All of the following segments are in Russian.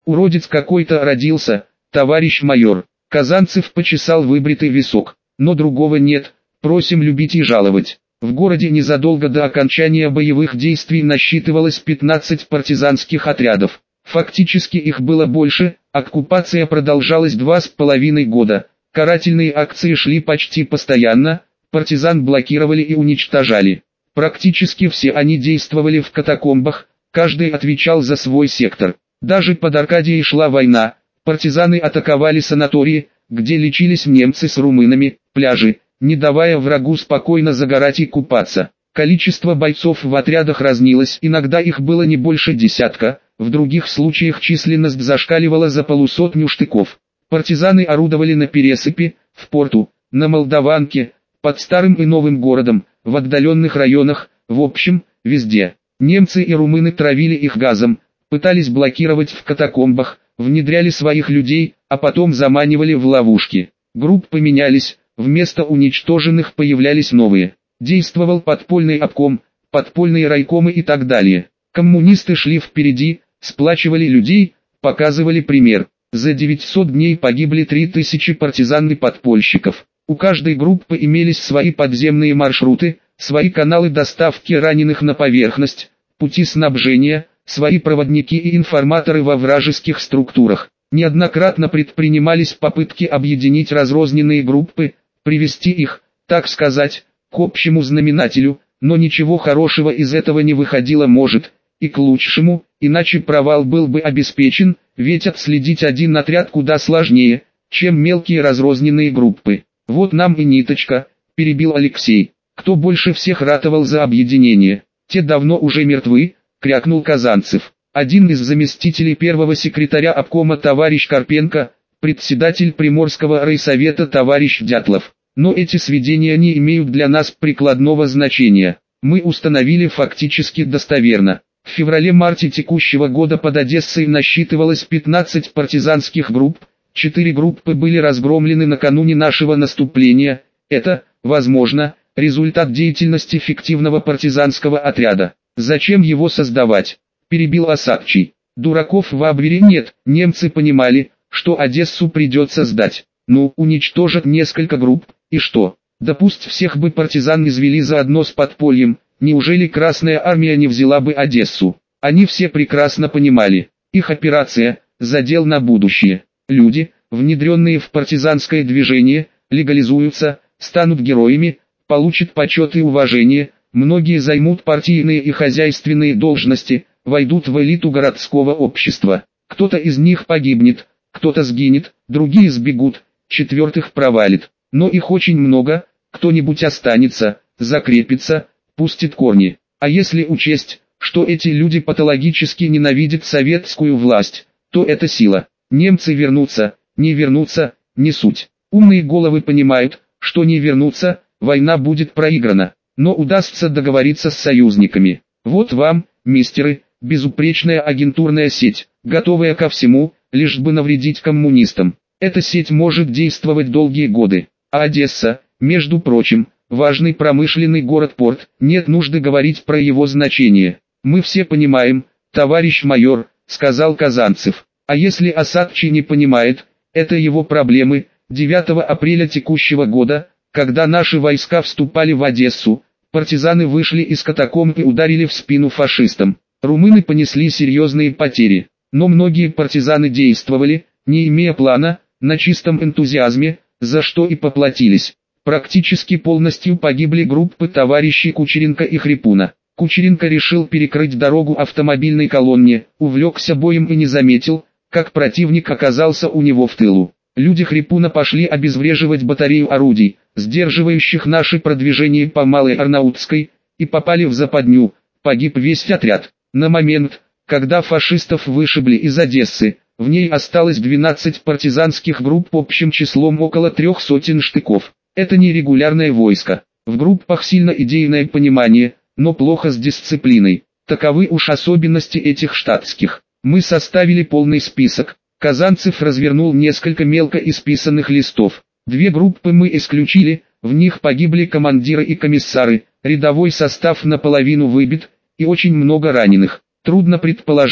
Уродец какой-то родился, товарищ майор. Казанцев почесал выбритый висок. Но другого нет, просим любить и жаловать. В городе незадолго до окончания боевых действий насчитывалось 15 партизанских отрядов. Фактически их было больше, оккупация продолжалась 2,5 года. Карательные акции шли почти постоянно, партизан блокировали и уничтожали. Практически все они действовали в катакомбах, каждый отвечал за свой сектор. Даже под Аркадией шла война, партизаны атаковали санатории, где лечились немцы с румынами, пляжи, не давая врагу спокойно загорать и купаться. Количество бойцов в отрядах разнилось, иногда их было не больше десятка, в других случаях численность зашкаливала за полусотню штыков. Партизаны орудовали на Пересыпи, в порту, на Молдаванке, под Старым и Новым городом, в отдаленных районах, в общем, везде. Немцы и румыны травили их газом, пытались блокировать в катакомбах, внедряли своих людей, а потом заманивали в ловушки. Группы менялись, вместо уничтоженных появлялись новые. Действовал подпольный обком, подпольные райкомы и так далее. Коммунисты шли впереди, сплачивали людей, показывали пример. За 900 дней погибли 3000 партизан и подпольщиков. У каждой группы имелись свои подземные маршруты, свои каналы доставки раненых на поверхность, пути снабжения, свои проводники и информаторы во вражеских структурах. Неоднократно предпринимались попытки объединить разрозненные группы, привести их, так сказать, к общему знаменателю, но ничего хорошего из этого не выходило может, и к лучшему, иначе провал был бы обеспечен, ведь отследить один отряд куда сложнее, чем мелкие разрозненные группы. Вот нам и ниточка, перебил Алексей. Кто больше всех ратовал за объединение? Те давно уже мертвы, крякнул Казанцев. Один из заместителей первого секретаря обкома товарищ Карпенко, председатель Приморского райсовета товарищ Дятлов. Но эти сведения не имеют для нас прикладного значения. Мы установили фактически достоверно. В феврале-марте текущего года под Одессой насчитывалось 15 партизанских групп, 4 группы были разгромлены накануне нашего наступления. Это, возможно, результат деятельности фиктивного партизанского отряда. Зачем его создавать? Перебил Осадчий. Дураков в Абвере нет, немцы понимали, что Одессу придется сдать. Ну, уничтожат несколько групп, и что? Да пусть всех бы партизан извели заодно с подпольем, неужели Красная Армия не взяла бы Одессу? Они все прекрасно понимали, их операция – задел на будущее. Люди, внедренные в партизанское движение, легализуются, станут героями, получат почет и уважение, многие займут партийные и хозяйственные должности, войдут в элиту городского общества. Кто-то из них погибнет, кто-то сгинет, другие сбегут, четвертых провалит. Но их очень много, кто-нибудь останется, закрепится, пустит корни. А если учесть, что эти люди патологически ненавидят советскую власть, то это сила. Немцы вернутся, не вернутся, не суть. Умные головы понимают, что не вернутся, война будет проиграна. Но удастся договориться с союзниками. Вот вам, мистеры, безупречная агентурная сеть, готовая ко всему, лишь бы навредить коммунистам. Эта сеть может действовать долгие годы. А Одесса, между прочим, важный промышленный город-порт, нет нужды говорить про его значение. Мы все понимаем, товарищ майор, сказал Казанцев. А если Осадчий не понимает, это его проблемы. 9 апреля текущего года, когда наши войска вступали в Одессу, партизаны вышли из катакомб и ударили в спину фашистам. Румыны понесли серьезные потери, но многие партизаны действовали, не имея плана, на чистом энтузиазме, за что и поплатились. Практически полностью погибли группы товарищей Кучеренко и Хрипуна. Кучеренко решил перекрыть дорогу автомобильной колонне, увлекся боем и не заметил, как противник оказался у него в тылу. Люди Хрипуна пошли обезвреживать батарею орудий, сдерживающих наше продвижение по Малой Арнаутской, и попали в западню, погиб весь отряд. На момент, когда фашистов вышибли из Одессы, в ней осталось 12 партизанских групп общим числом около 300 штыков. Это не регулярное войско. В группах сильно идейное понимание, но плохо с дисциплиной. Таковы уж особенности этих штатских. Мы составили полный список. Казанцев развернул несколько мелко исписанных листов. 2 группы мы исключили, в них погибли командиры и комиссары, рядовой состав наполовину выбит, и очень много раненых. Трудно предположить,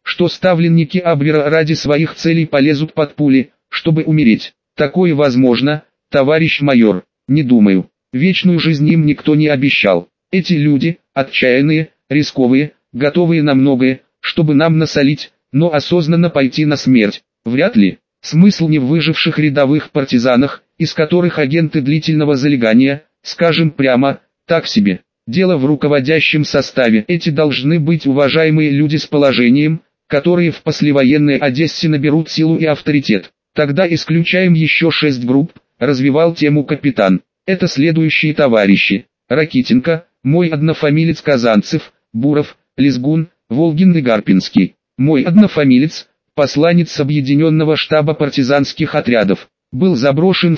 что ставленники Абвера ради своих целей полезут под пули, чтобы умереть. Такое возможно, товарищ майор, не думаю. Вечную жизнь им никто не обещал. Эти люди, отчаянные, рисковые, готовые на многое, чтобы нам насолить, но осознанно пойти на смерть. Вряд ли. Смысл не в выживших рядовых партизанах, из которых агенты длительного залегания, скажем прямо, так себе. Дело в руководящем составе. Эти должны быть уважаемые люди с положением, которые в послевоенной Одессе наберут силу и авторитет. Тогда исключаем еще 6 групп, развивал тему капитан. Это следующие товарищи: Ракитенко, мой однофамилец Казанцев, Буров, Лизгун, Волгин и Гарпинский. Мой однофамилец, посланец Объединенного штаба партизанских отрядов, был заброшен в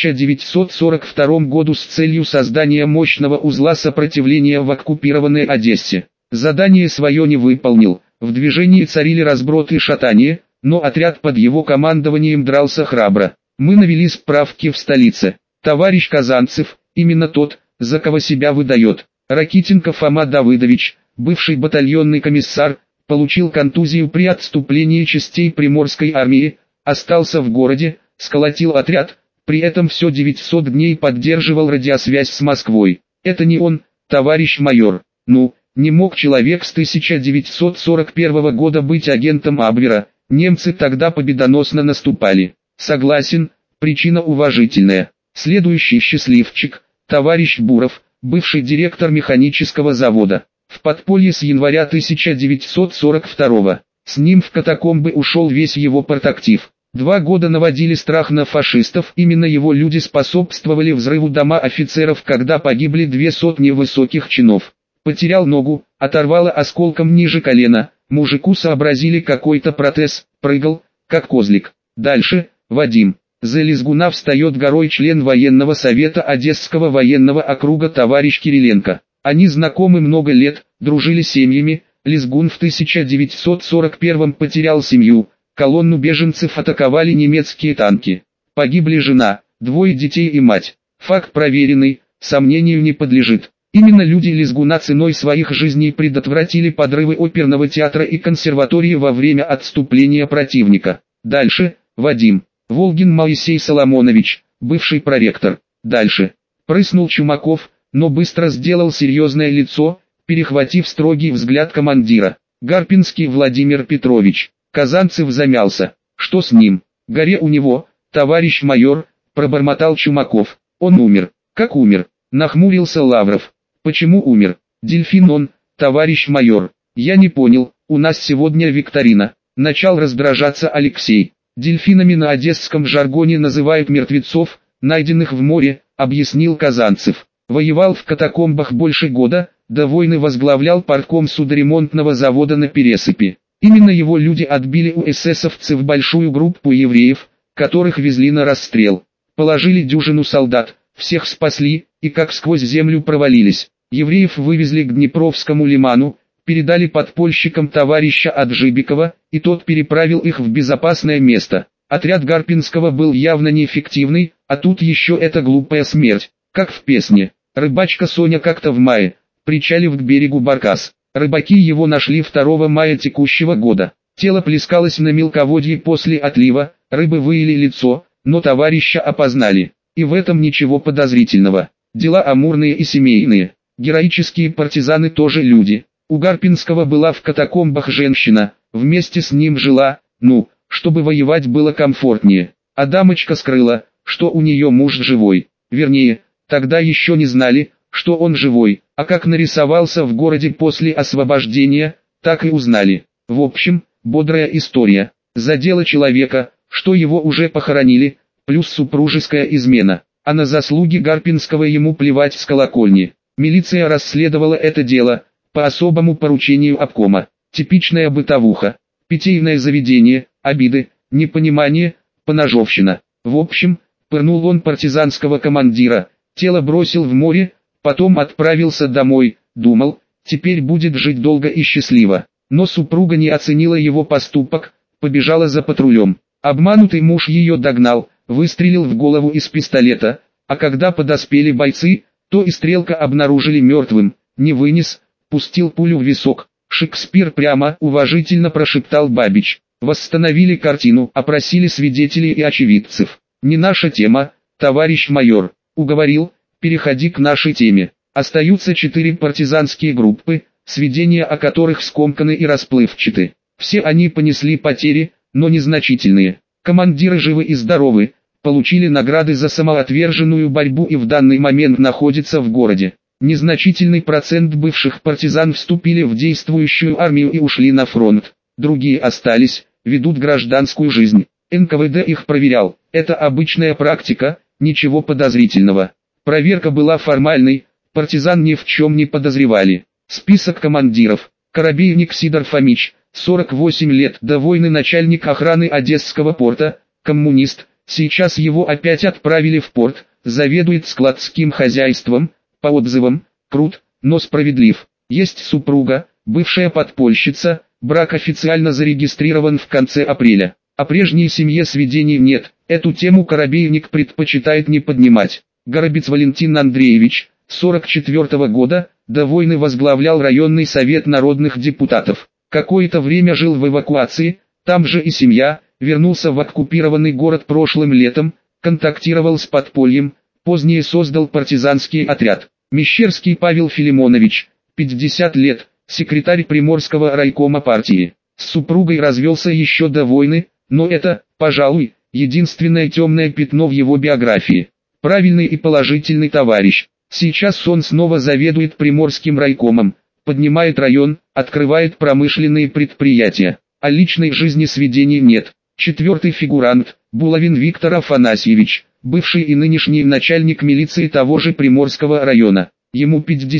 1942 году с целью создания мощного узла сопротивления в оккупированной Одессе. Задание свое не выполнил, в движении царили разброд и шатание, но отряд под его командованием дрался храбро. Мы навели справки в столице. Товарищ Казанцев, именно тот, за кого себя выдает. Ракитенко Фома Давыдович, бывший батальонный комиссар, получил контузию при отступлении частей Приморской армии, остался в городе, сколотил отряд, при этом все 900 дней поддерживал радиосвязь с Москвой. Это не он, товарищ майор. Ну, не мог человек с 1941 года быть агентом Абвера, немцы тогда победоносно наступали. Согласен, причина уважительная. Следующий счастливчик, товарищ Буров, бывший директор механического завода. В подполье с января 1942. С ним в катакомбы ушел весь его партактив. 2 года наводили страх на фашистов, именно его люди способствовали взрыву дома офицеров, когда погибли 200 высоких чинов. Потерял ногу, оторвало осколком ниже колена, мужику сообразили какой-то протез, прыгал, как козлик. Дальше, Вадим. За Лизгуна встает горой член военного совета Одесского военного округа товарищ Кириленко. Они знакомы много лет, дружили семьями. Лизгун в 1941 потерял семью, колонну беженцев атаковали немецкие танки. Погибли жена, 2 детей и мать. Факт проверенный, сомнению не подлежит. Именно люди Лизгуна ценой своих жизней предотвратили подрывы оперного театра и консерватории во время отступления противника. Дальше, Вадим. Волгин Моисей Соломонович, бывший проректор. Дальше. Прыснул Чумаков, но быстро сделал серьезное лицо, перехватив строгий взгляд командира. Гарпинский Владимир Петрович. Казанцев замялся. Что с ним? Горе у него, товарищ майор, пробормотал Чумаков. Он умер. Как умер? Нахмурился Лавров. Почему умер? Дельфин он, товарищ майор. Я не понял, у нас сегодня викторина. Начал раздражаться Алексей. Дельфинами на одесском жаргоне называют мертвецов, найденных в море, объяснил Казанцев. Воевал в катакомбах больше года, до войны возглавлял партком судоремонтного завода на Пересыпи. Именно его люди отбили у эсэсовцев большую группу евреев, которых везли на расстрел. Положили дюжину солдат, всех спасли, и как сквозь землю провалились. Евреев вывезли к Днепровскому лиману, передали подпольщикам товарища Аджибикова, и тот переправил их в безопасное место. Отряд Гарпинского был явно неэффективный, а тут еще эта глупая смерть, как в песне. Рыбачка Соня как-то в мае, причалив к берегу Баркас. Рыбаки его нашли 2 мая текущего года. Тело плескалось на мелководье после отлива, рыбы выели лицо, но товарища опознали. И в этом ничего подозрительного. Дела амурные и семейные. Героические партизаны тоже люди. У Гарпинского была в катакомбах женщина, вместе с ним жила, чтобы воевать было комфортнее. А дамочка скрыла, что у нее муж живой. Вернее, тогда еще не знали, что он живой, а как нарисовался в городе после освобождения, так и узнали. В общем, бодрая история. Задело человека, что его уже похоронили, плюс супружеская измена. А на заслуги Гарпинского ему плевать с колокольни. Милиция расследовала это дело, по особому поручению обкома. Типичная бытовуха. Питейное заведение, обиды, непонимание, поножовщина. В общем, пырнул он партизанского командира, тело бросил в море, потом отправился домой, думал, теперь будет жить долго и счастливо. Но супруга не оценила его поступок, побежала за патрулем. Обманутый муж ее догнал, выстрелил в голову из пистолета, а когда подоспели бойцы, то и стрелка обнаружили мертвым, не вынес, пустил пулю в висок. Шекспир прямо, уважительно прошептал Бабич. Восстановили картину, опросили свидетелей и очевидцев. Не наша тема, товарищ майор. Уговорил, переходи к нашей теме. Остаются 4 партизанские группы, сведения о которых скомканы и расплывчаты. Все они понесли потери, но незначительные. Командиры живы и здоровы, получили награды за самоотверженную борьбу и в данный момент находятся в городе. Незначительный процент бывших партизан вступили в действующую армию и ушли на фронт. Другие остались, ведут гражданскую жизнь. НКВД их проверял. Это обычная практика, ничего подозрительного. Проверка была формальной, партизан ни в чем не подозревали. Список командиров. Корабейник Сидор Фомич, 48 лет, до войны начальник охраны Одесского порта, коммунист. Сейчас его опять отправили в порт, заведует складским хозяйством, по отзывам, крут, но справедлив. Есть супруга, бывшая подпольщица, брак официально зарегистрирован в конце апреля. О прежней семье сведений нет, эту тему корабейник предпочитает не поднимать. Горобец Валентин Андреевич, 44 года, до войны возглавлял районный совет народных депутатов. Какое-то время жил в эвакуации, там же и семья, вернулся в оккупированный город прошлым летом, контактировал с подпольем, позднее создал партизанский отряд. Мещерский Павел Филимонович, 50 лет, секретарь Приморского райкома партии. С супругой развелся еще до войны, но это, пожалуй, единственное темное пятно в его биографии. Правильный и положительный товарищ. Сейчас он снова заведует Приморским райкомом, поднимает район, открывает промышленные предприятия. О личной жизни сведений нет. Четвертый фигурант, Булавин Виктор Афанасьевич, бывший и нынешний начальник милиции того же Приморского района. Ему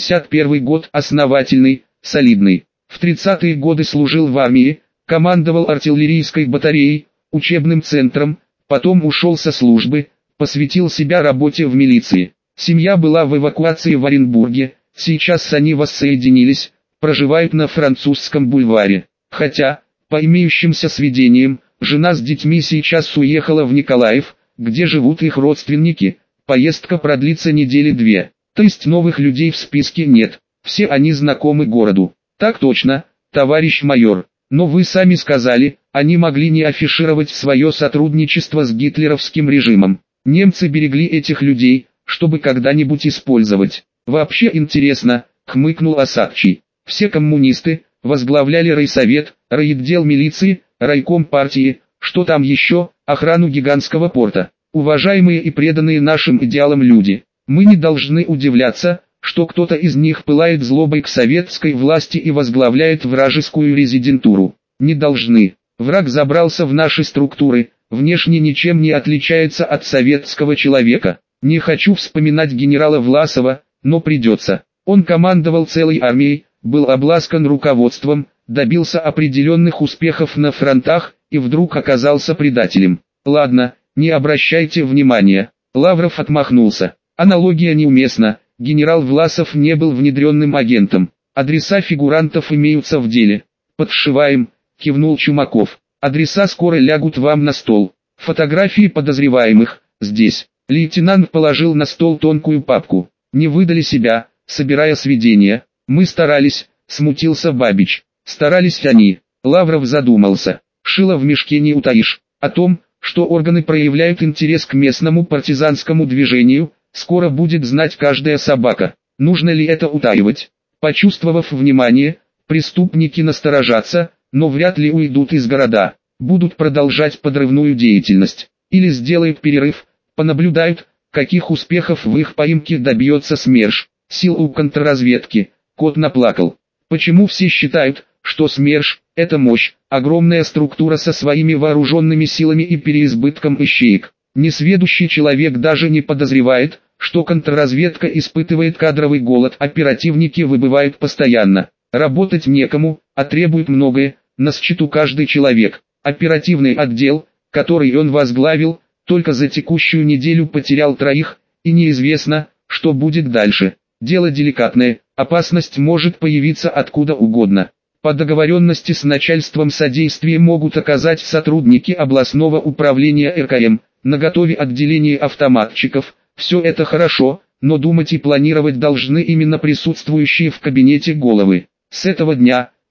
51 год, основательный, солидный. В 30-е годы служил в армии, командовал артиллерийской батареей, учебным центром, потом ушел со службы, посвятил себя работе в милиции. Семья была в эвакуации в Оренбурге, сейчас они воссоединились, проживают на Французском бульваре. Хотя, по имеющимся сведениям, жена с детьми сейчас уехала в Николаев, где живут их родственники, поездка продлится недели 2. То есть новых людей в списке нет, все они знакомы городу. Так точно, товарищ майор, но вы сами сказали, они могли не афишировать свое сотрудничество с гитлеровским режимом. Немцы берегли этих людей, чтобы когда-нибудь использовать. Вообще интересно, хмыкнул Осадчий. Все коммунисты возглавляли райсовет, райотдел милиции, райком партии, что там еще, охрану гигантского порта. Уважаемые и преданные нашим идеалам люди, мы не должны удивляться, что кто-то из них пылает злобой к советской власти и возглавляет вражескую резидентуру. Не должны. Враг забрался в наши структуры, внешне ничем не отличается от советского человека. Не хочу вспоминать генерала Власова, но придется. Он командовал целой армией, был обласкан руководством, добился определенных успехов на фронтах и вдруг оказался предателем. Ладно, не обращайте внимания. Лавров отмахнулся. Аналогия неуместна. Генерал Власов не был внедренным агентом. Адреса фигурантов имеются в деле. Подшиваем, кивнул Чумаков. Адреса скоро лягут вам на стол. Фотографии подозреваемых здесь. Лейтенант положил на стол тонкую папку. Не выдали себя, собирая сведения. Мы старались, смутился Бабич. Старались они. Лавров задумался. Шило в мешке не утаишь. О том, что органы проявляют интерес к местному партизанскому движению, скоро будет знать каждая собака. Нужно ли это утаивать? Почувствовав внимание, преступники насторожатся, но вряд ли уйдут из города. Будут продолжать подрывную деятельность. Или сделают перерыв, понаблюдают, каких успехов в их поимке добьется СМЕРШ. Сил у контрразведки. Кот наплакал. Почему все считают, что СМЕРШ – это мощь, огромная структура со своими вооруженными силами и переизбытком ищеек? Несведущий человек даже не подозревает, что контрразведка испытывает кадровый голод, оперативники выбывают постоянно. Работать некому, а требует многое, на счету каждый человек. Оперативный отдел, который он возглавил, только за текущую неделю потерял 3, и неизвестно, что будет дальше. Дело деликатное, опасность может появиться откуда угодно. По договоренности с начальством содействие могут оказать сотрудники областного управления РКМ, наготове отделение автоматчиков. Все это хорошо, но думать и планировать должны именно присутствующие в кабинете головы. С этого дня,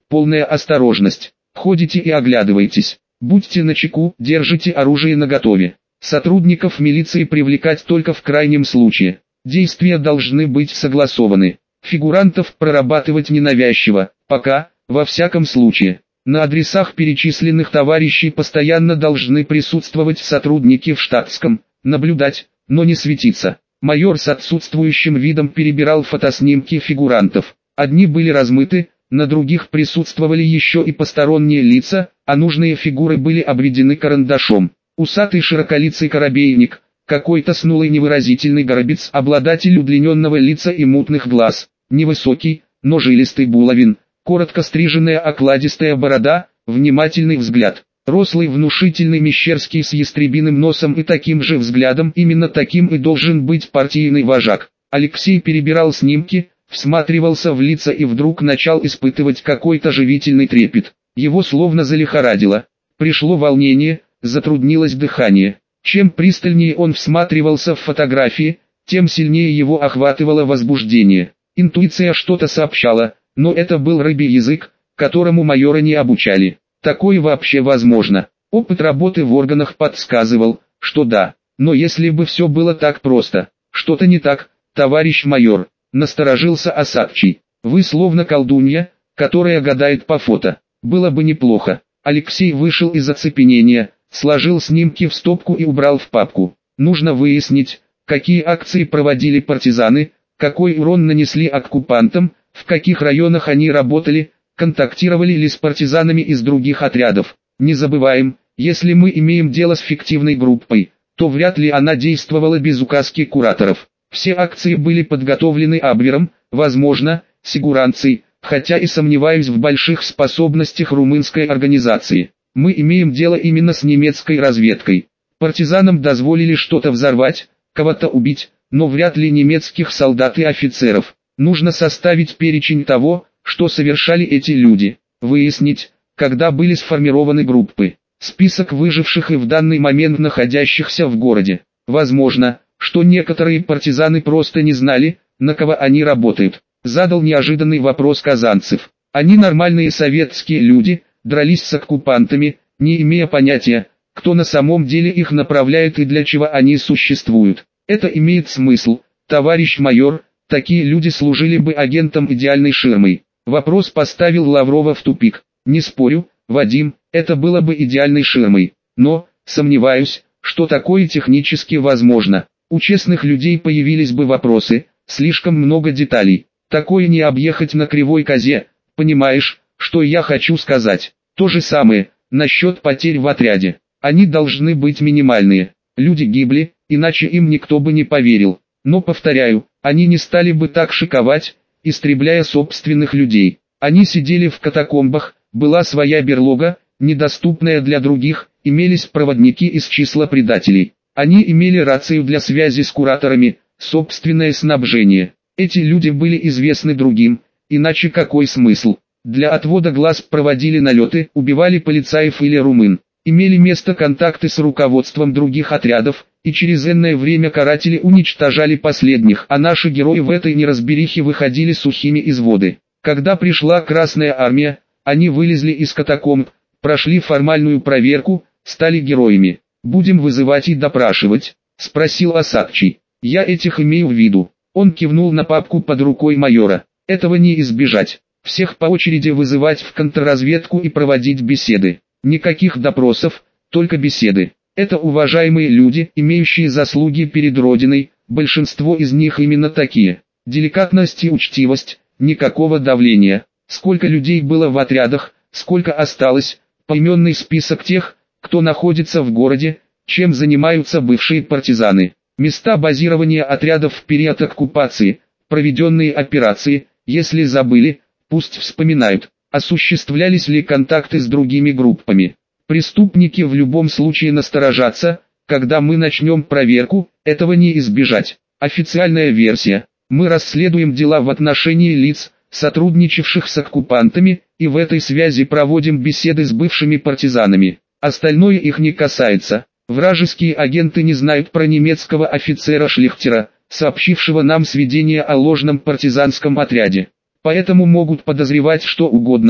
полная осторожность. Ходите и оглядывайтесь. Будьте начеку, держите оружие наготове. Сотрудников милиции привлекать только в крайнем случае. Действия должны быть согласованы. Фигурантов прорабатывать ненавязчиво, пока, во всяком случае. На адресах перечисленных товарищей постоянно должны присутствовать сотрудники в штатском, наблюдать, но не светиться. Майор с отсутствующим видом перебирал фотоснимки фигурантов. Одни были размыты, на других присутствовали еще и посторонние лица, а нужные фигуры были обведены карандашом. Усатый широколицый корабейник, какой-то снулый невыразительный горобец, обладатель удлиненного лица и мутных глаз, невысокий, но жилистый булавин, коротко стриженная окладистая борода, внимательный взгляд. Рослый внушительный Мещерский с ястребиным носом и таким же взглядом, именно таким и должен быть партийный вожак. Алексей перебирал снимки, всматривался в лица и вдруг начал испытывать какой-то живительный трепет. Его словно залихорадило. Пришло волнение, затруднилось дыхание. Чем пристальнее он всматривался в фотографии, тем сильнее его охватывало возбуждение. Интуиция что-то сообщала, но это был рыбий язык, которому майора не обучали. Такое вообще возможно. Опыт работы в органах подсказывал, что да. Но если бы все было так просто, что-то не так, товарищ майор, насторожился Осадчий. Вы словно колдунья, которая гадает по фото. Было бы неплохо. Алексей вышел из оцепенения, сложил снимки в стопку и убрал в папку. Нужно выяснить, какие акции проводили партизаны, какой урон нанесли оккупантам, в каких районах они работали, контактировали ли с партизанами из других отрядов. Не забываем, если мы имеем дело с фиктивной группой, то вряд ли она действовала без указки кураторов. Все акции были подготовлены Абвером, возможно, сигуранцей, хотя и сомневаюсь в больших способностях румынской организации. Мы имеем дело именно с немецкой разведкой. Партизанам дозволили что-то взорвать, кого-то убить, но вряд ли немецких солдат и офицеров. Нужно составить перечень того, что совершали эти люди, выяснить, когда были сформированы группы, список выживших и в данный момент находящихся в городе. Возможно, что некоторые партизаны просто не знали, на кого они работают. Задал неожиданный вопрос Казанцев. Они нормальные советские люди, дрались с оккупантами, не имея понятия, кто на самом деле их направляет и для чего они существуют. Это имеет смысл, товарищ майор, такие люди служили бы агентам идеальной ширмой. Вопрос поставил Лаврова в тупик. Не спорю, Вадим, это было бы идеальной ширмой, но, сомневаюсь, что такое технически возможно. У честных людей появились бы вопросы, слишком много деталей. Такое не объехать на кривой козе, понимаешь, что я хочу сказать. То же самое, насчет потерь в отряде. Они должны быть минимальные. Люди гибли, иначе им никто бы не поверил. Но повторяю, они не стали бы так шиковать, истребляя собственных людей. Они сидели в катакомбах, была своя берлога, недоступная для других, имелись проводники из числа предателей. Они имели рацию для связи с кураторами, собственное снабжение. Эти люди были известны другим, иначе какой смысл? Для отвода глаз проводили налеты, убивали полицаев или румын. Имели место контакты с руководством других отрядов, и через энное время каратели уничтожали последних, а наши герои в этой неразберихе выходили сухими из воды. Когда пришла Красная Армия, они вылезли из катакомб, прошли формальную проверку, стали героями. «Будем вызывать и допрашивать?» – спросил Осадчий. «Я этих имею в виду». Он кивнул на папку под рукой майора. «Этого не избежать. Всех по очереди вызывать в контрразведку и проводить беседы. Никаких допросов, только беседы. Это уважаемые люди, имеющие заслуги перед Родиной, большинство из них именно такие. Деликатность и учтивость, никакого давления. Сколько людей было в отрядах, сколько осталось, поименный список тех, кто находится в городе, чем занимаются бывшие партизаны. Места базирования отрядов в период оккупации, проведенные операции, если забыли, пусть вспоминают, осуществлялись ли контакты с другими группами. Преступники в любом случае насторожатся, когда мы начнем проверку, этого не избежать. Официальная версия. Мы расследуем дела в отношении лиц, сотрудничавших с оккупантами, и в этой связи проводим беседы с бывшими партизанами. Остальное их не касается. Вражеские агенты не знают про немецкого офицера Шлихтера, сообщившего нам сведения о ложном партизанском отряде. Поэтому могут подозревать что угодно,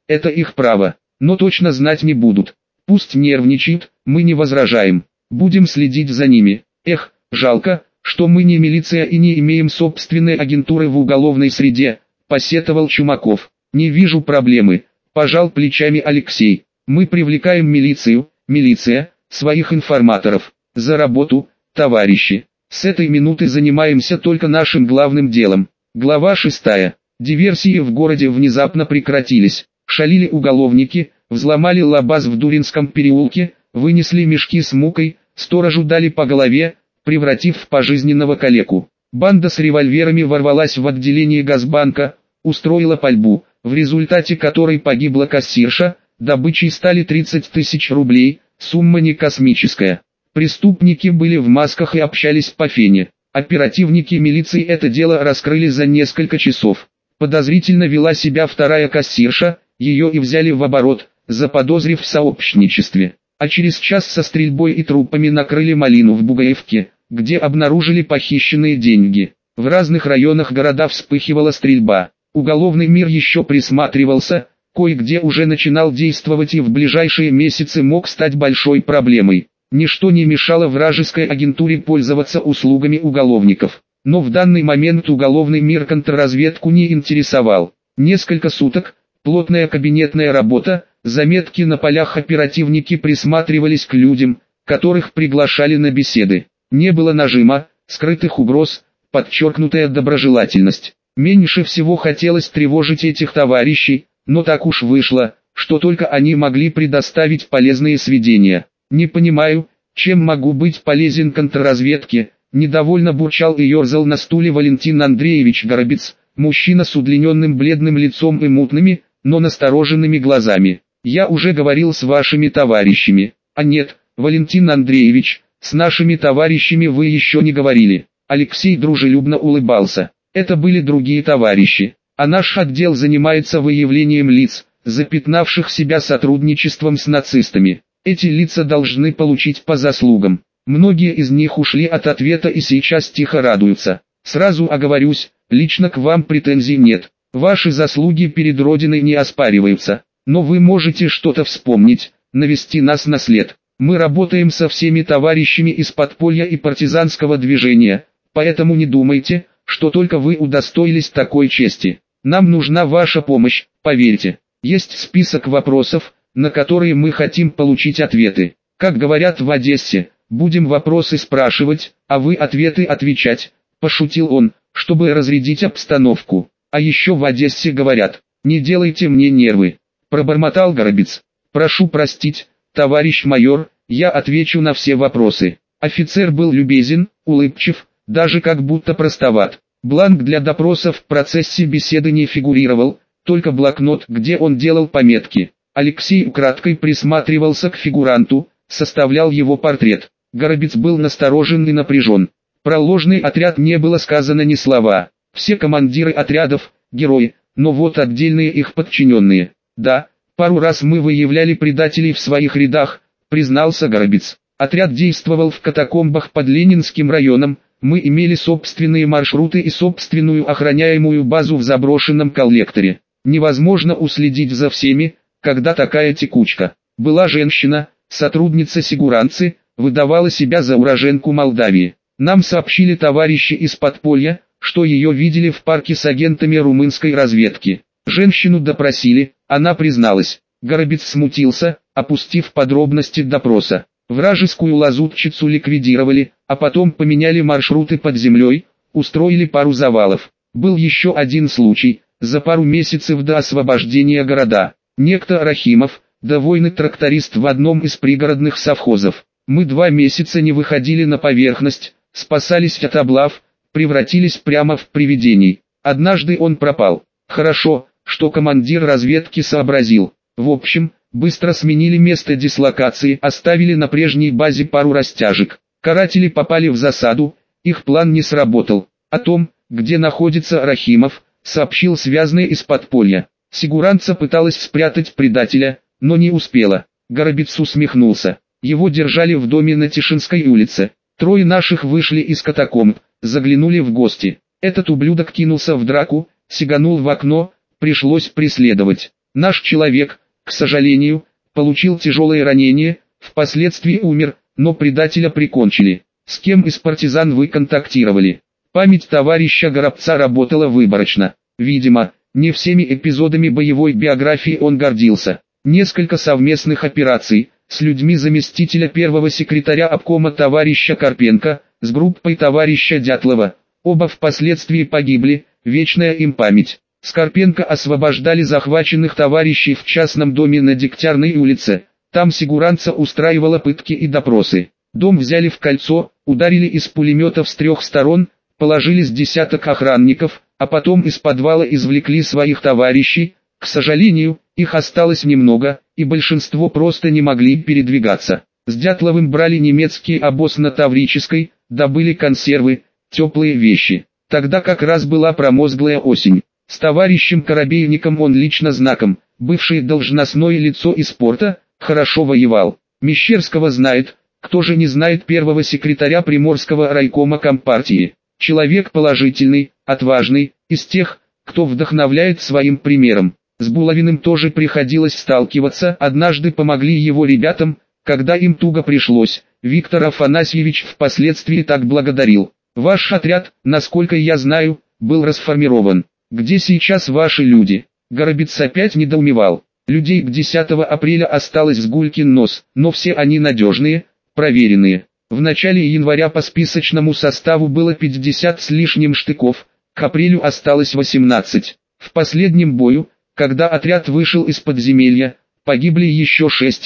это их право, но точно знать не будут. Пусть нервничают, мы не возражаем, будем следить за ними. Эх, жалко, что мы не милиция и не имеем собственной агентуры в уголовной среде, посетовал Чумаков. Не вижу проблемы, пожал плечами Алексей. Мы привлекаем милицию, милиция, своих информаторов. За работу, товарищи. С этой минуты занимаемся только нашим главным делом. Глава 6. Диверсии в городе внезапно прекратились. Шалили уголовники, взломали лабаз в Дуринском переулке, вынесли мешки с мукой, сторожу дали по голове, превратив в пожизненного калеку. Банда с револьверами ворвалась в отделение Газбанка, устроила пальбу, в результате которой погибла кассирша, добычей стали 30 тысяч рублей, сумма не космическая. Преступники были в масках и общались по фене. Оперативники милиции это дело раскрыли за несколько часов. Подозрительно вела себя вторая кассирша, ее и взяли в оборот, заподозрив в сообщничестве. А через час со стрельбой и трупами накрыли малину в Бугаевке, где обнаружили похищенные деньги. В разных районах города вспыхивала стрельба. Уголовный мир еще присматривался, кое-где уже начинал действовать и в ближайшие месяцы мог стать большой проблемой. Ничто не мешало вражеской агентуре пользоваться услугами уголовников. Но в данный момент уголовный мир контрразведку не интересовал. Несколько суток, плотная кабинетная работа, заметки на полях, оперативники присматривались к людям, которых приглашали на беседы. Не было нажима, скрытых угроз, подчеркнутая доброжелательность. Меньше всего хотелось тревожить этих товарищей, но так уж вышло, что только они могли предоставить полезные сведения. «Не понимаю, чем могу быть полезен контрразведке», недовольно бурчал и ерзал на стуле Валентин Андреевич Горобец, мужчина с удлиненным бледным лицом и мутными, но настороженными глазами. «Я уже говорил с вашими товарищами». «А нет, Валентин Андреевич, с нашими товарищами вы еще не говорили». Алексей дружелюбно улыбался. «Это были другие товарищи, а наш отдел занимается выявлением лиц, запятнавших себя сотрудничеством с нацистами. Эти лица должны получить по заслугам. Многие из них ушли от ответа и сейчас тихо радуются. Сразу оговорюсь, лично к вам претензий нет. Ваши заслуги перед Родиной не оспариваются. Но вы можете что-то вспомнить, навести нас на след. Мы работаем со всеми товарищами из подполья и партизанского движения, поэтому не думайте, что только вы удостоились такой чести. Нам нужна ваша помощь, поверьте. Есть список вопросов, на которые мы хотим получить ответы. Как говорят в Одессе, будем вопросы спрашивать, а вы ответы отвечать, пошутил он, чтобы разрядить обстановку. А еще в Одессе говорят, не делайте мне нервы, пробормотал Горобец. Прошу простить, товарищ майор, я отвечу на все вопросы. Офицер был любезен, улыбчив, даже как будто простоват. Бланк для допроса в процессе беседы не фигурировал, только блокнот, где он делал пометки. Алексей украдкой присматривался к фигуранту, составлял его портрет. Горобец был насторожен и напряжен. Про ложный отряд не было сказано ни слова. Все командиры отрядов – герои, но вот отдельные их подчиненные. Да, пару раз мы выявляли предателей в своих рядах, признался Горобец. Отряд действовал в катакомбах под Ленинским районом, мы имели собственные маршруты и собственную охраняемую базу в заброшенном коллекторе. Невозможно уследить за всеми, когда такая текучка. Была женщина, сотрудница сигуранцы, выдавала себя за уроженку Молдавии. Нам сообщили товарищи из подполья, что ее видели в парке с агентами румынской разведки. Женщину допросили, она призналась. Горобец смутился, опустив подробности допроса. Вражескую лазутчицу ликвидировали, а потом поменяли маршруты под землей, устроили пару завалов. Был еще один случай, за пару месяцев до освобождения города. Некто Рахимов, довольный тракторист в одном из пригородных совхозов. Мы 2 месяца не выходили на поверхность, спасались от облав, превратились прямо в привидений. Однажды он пропал. Хорошо, что командир разведки сообразил. В общем, быстро сменили место дислокации, оставили на прежней базе пару растяжек. Каратели попали в засаду, их план не сработал. О том, где находится Рахимов, сообщил связанный из подполья. Сигуранца пыталась спрятать предателя, но не успела. Горобец усмехнулся. Его держали в доме на Тишинской улице. 3 наших вышли из катакомб, заглянули в гости. Этот ублюдок кинулся в драку, сиганул в окно, пришлось преследовать. Наш человек, к сожалению, получил тяжелое ранение, впоследствии умер, но предателя прикончили. С кем из партизан вы контактировали? Память товарища Горобца работала выборочно. Видимо, не всеми эпизодами боевой биографии он гордился. Несколько совместных операций с людьми заместителя первого секретаря обкома товарища Карпенко, с группой товарища Дятлова. Оба впоследствии погибли, вечная им память. С Карпенко освобождали захваченных товарищей в частном доме на Дегтярной улице. Там сигуранца устраивала пытки и допросы. Дом взяли в кольцо, ударили из пулеметов с 3 сторон, положили с десяток охранников, а потом из подвала извлекли своих товарищей. К сожалению, их осталось немного, и большинство просто не могли передвигаться. С Дятловым брали немецкий обоз на Таврической, добыли консервы, теплые вещи. Тогда как раз была промозглая осень. С товарищем Коробейником он лично знаком, бывший должностное лицо из спорта, хорошо воевал. Мещерского знает, кто же не знает первого секретаря Приморского райкома Компартии. Человек положительный, отважный, из тех, кто вдохновляет своим примером. С Булавиным тоже приходилось сталкиваться, однажды помогли его ребятам, когда им туго пришлось. Виктор Афанасьевич впоследствии так благодарил. Ваш отряд, насколько я знаю, был расформирован. Где сейчас ваши люди? Горобец опять недоумевал. Людей к 10 апреля осталось с гулькин нос, но все они надежные, проверенные. В начале января по списочному составу было 50 с лишним штыков, к апрелю осталось 18. В последнем бою, когда отряд вышел из подземелья, погибли еще 6,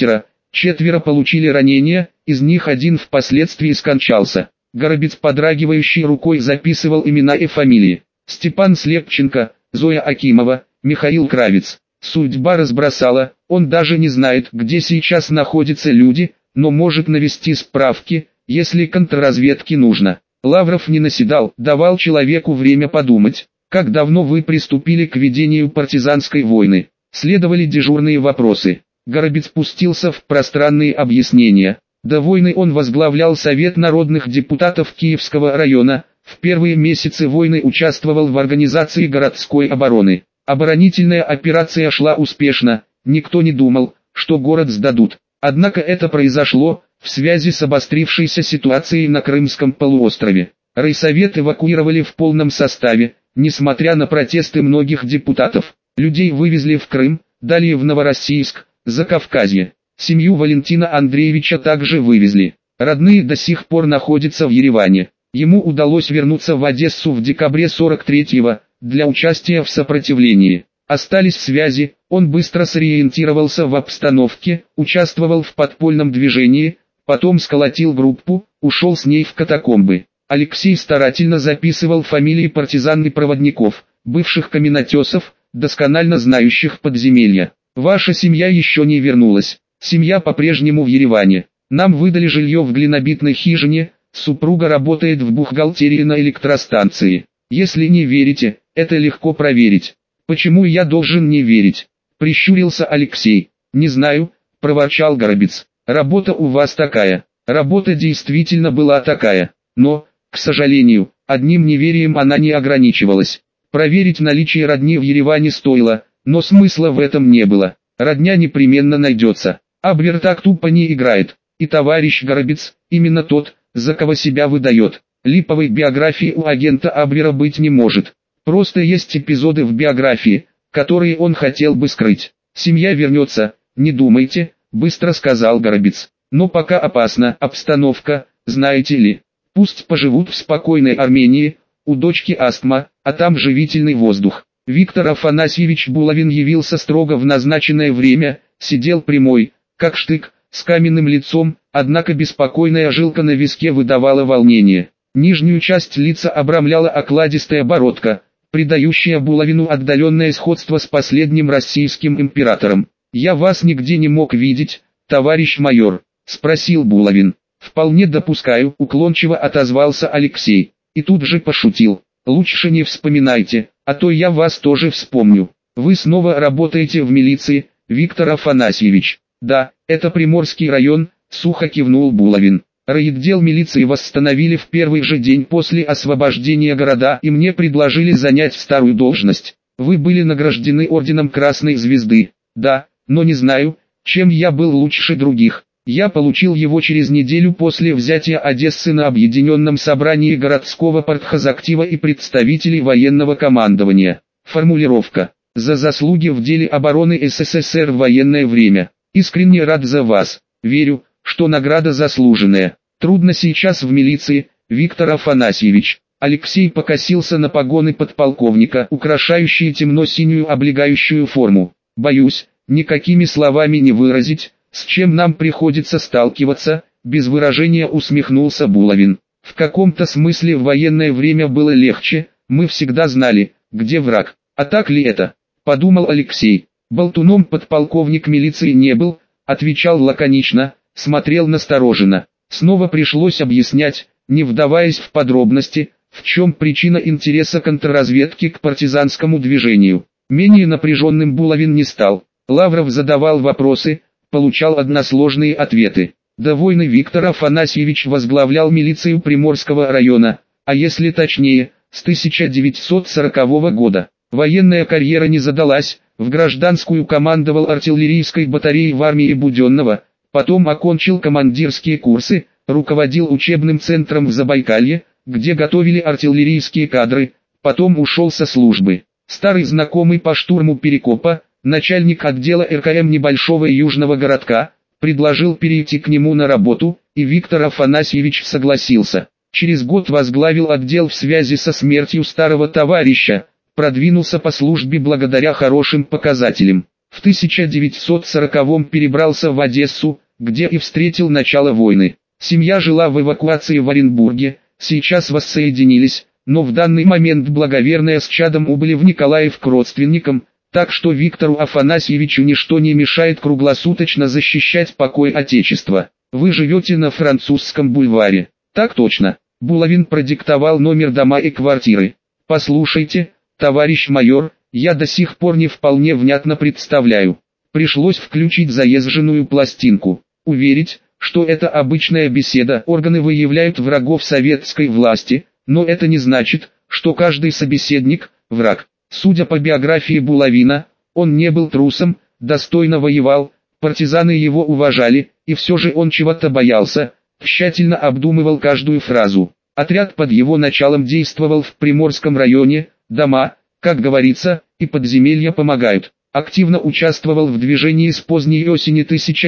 4 получили ранения, из них 1 впоследствии скончался. Горобец подрагивающей рукой записывал имена и фамилии. Степан Слепченко, Зоя Акимова, Михаил Кравец. Судьба разбросала, он даже не знает, где сейчас находятся люди, но может навести справки, если контрразведке нужно. Лавров не наседал, давал человеку время подумать. Как давно вы приступили к ведению партизанской войны? Следовали дежурные вопросы. Горобец пустился в пространные объяснения. До войны он возглавлял Совет народных депутатов Киевского района, в первые месяцы войны участвовал в организации городской обороны. Оборонительная операция шла успешно, никто не думал, что город сдадут. Однако это произошло в связи с обострившейся ситуацией на Крымском полуострове. Райсовет эвакуировали в полном составе, несмотря на протесты многих депутатов. Людей вывезли в Крым, далее в Новороссийск, Закавказье. Семью Валентина Андреевича также вывезли. Родные до сих пор находятся в Ереване. Ему удалось вернуться в Одессу в декабре 43-го, для участия в сопротивлении. Остались связи, он быстро сориентировался в обстановке, участвовал в подпольном движении, потом сколотил группу, ушел с ней в катакомбы. Алексей старательно записывал фамилии партизан и проводников, бывших каменотесов, досконально знающих подземелья. Ваша семья еще не вернулась. Семья по-прежнему в Ереване. Нам выдали жилье в глинобитной хижине, супруга работает в бухгалтерии на электростанции. Если не верите, это легко проверить. Почему я должен не верить? Прищурился Алексей. Не знаю, проворчал Горобец. Работа у вас такая. Работа действительно была такая. Но, к сожалению, одним неверием она не ограничивалась. Проверить наличие родни в Ереване стоило, но смысла в этом не было. Родня непременно найдется. Абвер так тупо не играет. И товарищ Горобец, именно тот, за кого себя выдает. Липовой биографии у агента Абвера быть не может. Просто есть эпизоды в биографии, которые он хотел бы скрыть. Семья вернется, не думайте, быстро сказал Горобец. Но пока опасна обстановка, знаете ли. Пусть поживут в спокойной Армении, у дочки астма, а там живительный воздух. Виктор Афанасьевич Булавин явился строго в назначенное время, сидел прямой, как штык, с каменным лицом, однако беспокойная жилка на виске выдавала волнение. Нижнюю часть лица обрамляла окладистая бородка, придающая Булавину отдаленное сходство с последним российским императором. «Я вас нигде не мог видеть, товарищ майор», — спросил Булавин. «Вполне допускаю», — уклончиво отозвался Алексей. И тут же пошутил. «Лучше не вспоминайте, а то я вас тоже вспомню. Вы снова работаете в милиции, Виктор Афанасьевич». «Да, это Приморский район», — сухо кивнул Булавин. «Райотдел милиции восстановили в первый же день после освобождения города и мне предложили занять старую должность. Вы были награждены орденом Красной Звезды. Да, но не знаю, чем я был лучше других. Я получил его через неделю после взятия Одессы на объединенном собрании городского партхозактива и представителей военного командования. Формулировка. За заслуги в деле обороны СССР в военное время. Искренне рад за вас. Верю, что награда заслуженная. Трудно сейчас в милиции, Виктор Афанасьевич. Алексей покосился на погоны подполковника, украшающие темно-синюю облегающую форму. Боюсь, никакими словами не выразить, с чем нам приходится сталкиваться, без выражения усмехнулся Булавин. В каком-то смысле в военное время было легче, мы всегда знали, где враг. А так ли это? Подумал Алексей. Болтуном подполковник милиции не был, отвечал лаконично, смотрел настороженно. Снова пришлось объяснять, не вдаваясь в подробности, в чем причина интереса контрразведки к партизанскому движению. Менее напряженным Булавин не стал. Лавров задавал вопросы, получал односложные ответы. Довольный Виктор Афанасьевич возглавлял милицию Приморского района, а если точнее, с 1940 года. Военная карьера не задалась, в гражданскую командовал артиллерийской батареей в армии Буденного, потом окончил командирские курсы, руководил учебным центром в Забайкалье, где готовили артиллерийские кадры, потом ушел со службы. Старый знакомый по штурму Перекопа, начальник отдела РКМ небольшого южного городка, предложил перейти к нему на работу, и Виктор Афанасьевич согласился. Через год возглавил отдел в связи со смертью старого товарища, продвинулся по службе благодаря хорошим показателям. В 1940-м перебрался в Одессу, где и встретил начало войны. Семья жила в эвакуации в Оренбурге, сейчас воссоединились, но в данный момент благоверные с чадом убыли в Николаев к родственникам, так что Виктору Афанасьевичу ничто не мешает круглосуточно защищать покой Отечества. Вы живете на Французском бульваре. Так точно. Булавин продиктовал номер дома и квартиры. Послушайте, товарищ майор, я до сих пор не вполне внятно представляю. Пришлось включить заезженную пластинку. Уверить, что это обычная беседа. Органы выявляют врагов советской власти, но это не значит, что каждый собеседник – враг. Судя по биографии Булавина, он не был трусом, достойно воевал, партизаны его уважали, и все же он чего-то боялся, тщательно обдумывал каждую фразу. Отряд под его началом действовал в Приморском районе, дома, как говорится, и подземелья помогают. Активно участвовал в движении с поздней осени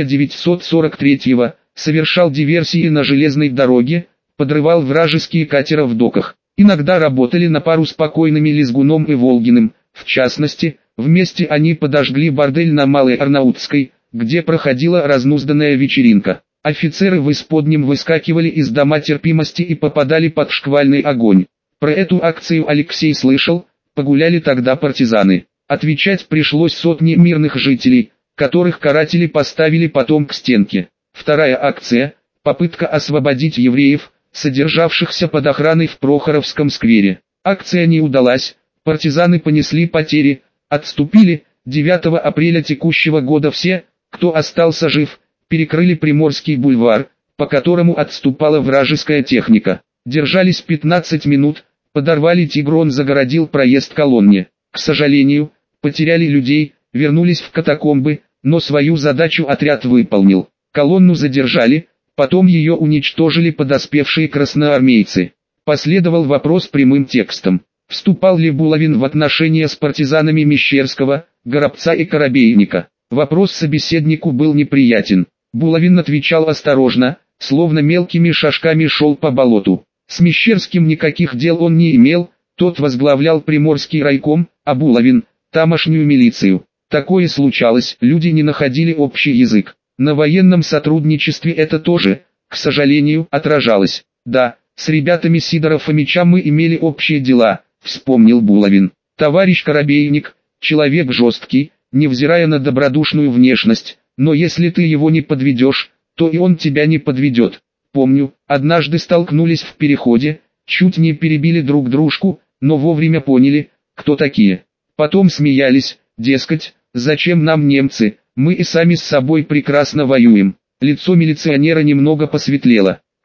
1943-го, совершал диверсии на железной дороге, подрывал вражеские катера в доках. Иногда работали на пару с покойными Лизгуном и Волгиным, в частности, вместе они подожгли бордель на Малой Арнаутской, где проходила разнузданная вечеринка. Офицеры в исподнем выскакивали из дома терпимости и попадали под шквальный огонь. Про эту акцию Алексей слышал, погуляли тогда партизаны. Отвечать пришлось сотни мирных жителей, которых каратели поставили потом к стенке. Вторая акция – попытка освободить евреев, содержавшихся под охраной в Прохоровском сквере. Акция не удалась, партизаны понесли потери, отступили. 9 апреля текущего года все, кто остался жив, перекрыли Приморский бульвар, по которому отступала вражеская техника. Держались 15 минут, подорвали «Тигрон», загородил проезд колонне. К сожалению, потеряли людей, вернулись в катакомбы, но свою задачу отряд выполнил. Колонну задержали, потом ее уничтожили подоспевшие красноармейцы. Последовал вопрос прямым текстом. Вступал ли Булавин в отношения с партизанами Мещерского, Горобца и Коробейника? Вопрос собеседнику был неприятен. Булавин отвечал осторожно, словно мелкими шажками шел по болоту. С Мещерским никаких дел он не имел, тот возглавлял Приморский райком, а Булавин – тамошнюю милицию. Такое случалось, люди не находили общий язык. На военном сотрудничестве это тоже, к сожалению, отражалось. Да, с ребятами Сидора Фомича мы имели общие дела, вспомнил Булавин. Товарищ Коробейник, человек жесткий, невзирая на добродушную внешность, но если ты его не подведешь, то и он тебя не подведет. Помню, однажды столкнулись в переходе, чуть не перебили друг дружку, но вовремя поняли, кто такие. Потом смеялись, дескать, зачем нам немцы, мы и сами с собой прекрасно воюем. Лицо милиционера немного посветлело.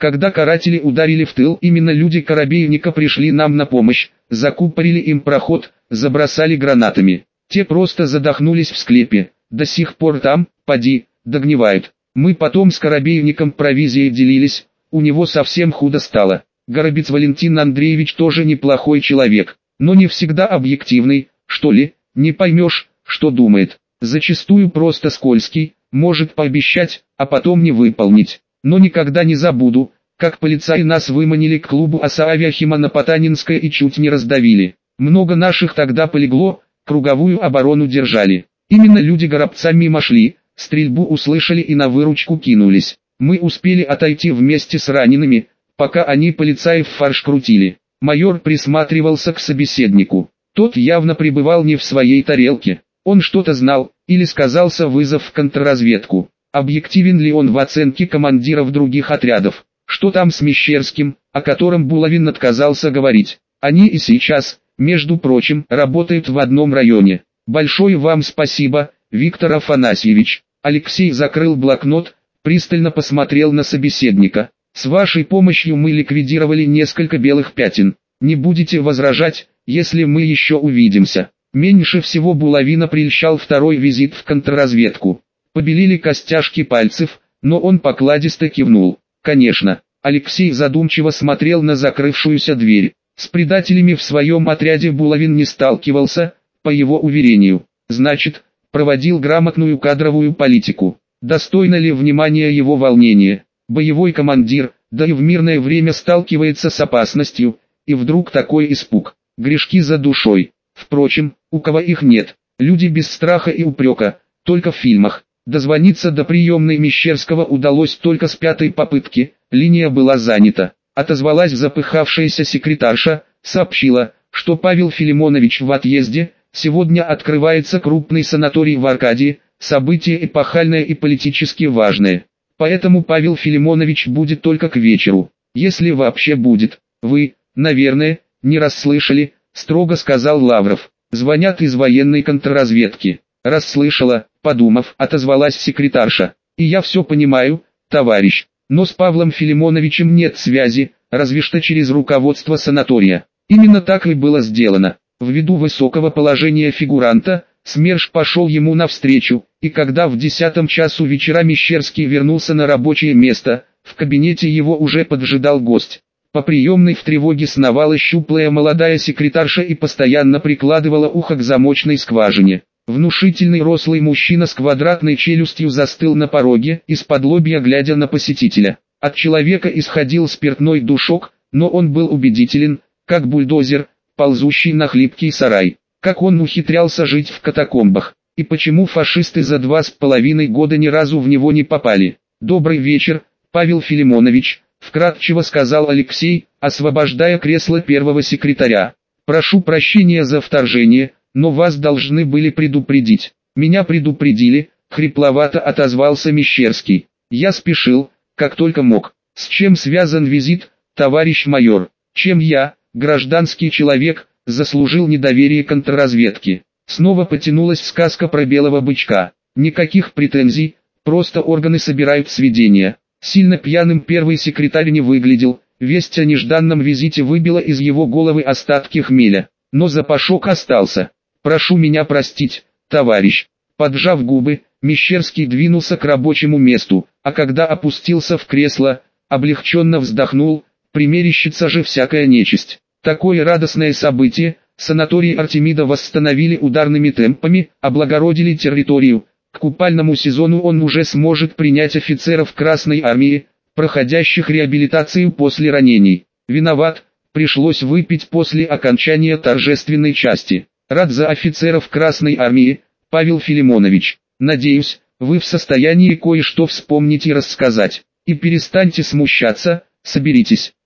Когда каратели ударили в тыл, именно люди Коробейника пришли нам на помощь, закупорили им проход, забросали гранатами. Те просто задохнулись в склепе, до сих пор там, поди, догнивают. Мы потом с Коробейником провизией делились, у него совсем худо стало. Горобец Валентин Андреевич тоже неплохой человек, но не всегда объективный, что ли, не поймешь, что думает. Зачастую просто скользкий, может пообещать, а потом не выполнить. Но никогда не забуду, как полицаи нас выманили к клубу Асаавиахима на Потанинской и чуть не раздавили. Много наших тогда полегло, круговую оборону держали. Именно люди Горобца мимо шли, стрельбу услышали и на выручку кинулись. Мы успели отойти вместе с ранеными, пока они полицаев в фарш крутили. Майор присматривался к собеседнику. Тот явно пребывал не в своей тарелке. Он что-то знал, или сказался вызов в контрразведку. Объективен ли он в оценке командиров других отрядов? Что там с Мещерским, о котором Булавин отказался говорить? Они и сейчас, между прочим, работают в одном районе. Большое вам спасибо, Виктор Афанасьевич. Алексей закрыл блокнот, пристально посмотрел на собеседника. С вашей помощью мы ликвидировали несколько белых пятен. Не будете возражать, если мы еще увидимся. Меньше всего Булавина прельщал второй визит в контрразведку. Побелели костяшки пальцев, но он покладисто кивнул. Конечно. Алексей задумчиво смотрел на закрывшуюся дверь. С предателями в своем отряде Булавин не сталкивался, по его уверению. Значит, проводил грамотную кадровую политику. Достойно ли внимания его волнение? Боевой командир, да и в мирное время сталкивается с опасностью, и вдруг такой испуг. Грешки за душой. Впрочем, у кого их нет, люди без страха и упрека, только в фильмах. Дозвониться до приемной Мещерского удалось только с пятой попытки, линия была занята. Отозвалась запыхавшаяся секретарша, сообщила, что Павел Филимонович в отъезде, сегодня открывается крупный санаторий в Аркадии, событие эпохальное и политически важное. Поэтому Павел Филимонович будет только к вечеру, если вообще будет. Вы, наверное, не расслышали, строго сказал Лавров. Звонят из военной контрразведки. Расслышала, подумав, отозвалась секретарша. И я все понимаю, товарищ, но с Павлом Филимоновичем нет связи, разве что через руководство санатория. Именно так и было сделано. Ввиду высокого положения фигуранта, СМЕРШ пошел ему навстречу, и когда в 10 часу вечера Мещерский вернулся на рабочее место, в кабинете его уже поджидал гость. По приемной в тревоге сновала щуплая молодая секретарша и постоянно прикладывала ухо к замочной скважине. Внушительный рослый мужчина с квадратной челюстью застыл на пороге, из-под лобья глядя на посетителя. От человека исходил спиртной душок, но он был убедителен, как бульдозер, ползущий на хлипкий сарай. Как он ухитрялся жить в катакомбах, и почему фашисты за 2,5 года ни разу в него не попали. «Добрый вечер, Павел Филимонович», — вкратчиво сказал Алексей, освобождая кресло первого секретаря. «Прошу прощения за вторжение, но вас должны были предупредить». «Меня предупредили», — хрипловато отозвался Мещерский. «Я спешил, как только мог». «С чем связан визит, товарищ майор?» «Чем я, гражданский человек, заслужил недоверие контрразведки?» Снова потянулась сказка про белого бычка. Никаких претензий, просто органы собирают сведения. Сильно пьяным первый секретарь не выглядел, весть о нежданном визите выбила из его головы остатки хмеля. Но запашок остался. «Прошу меня простить, товарищ». Поджав губы, Мещерский двинулся к рабочему месту, а когда опустился в кресло, облегченно вздохнул, примерещится же всякая нечисть. Такое радостное событие, санаторий Артемида восстановили ударными темпами, облагородили территорию. К купальному сезону он уже сможет принять офицеров Красной Армии, проходящих реабилитацию после ранений. Виноват, пришлось выпить после окончания торжественной части. Рад за офицеров Красной Армии, Павел Филимонович. Надеюсь, вы в состоянии кое-что вспомнить и рассказать. И перестаньте смущаться, соберитесь.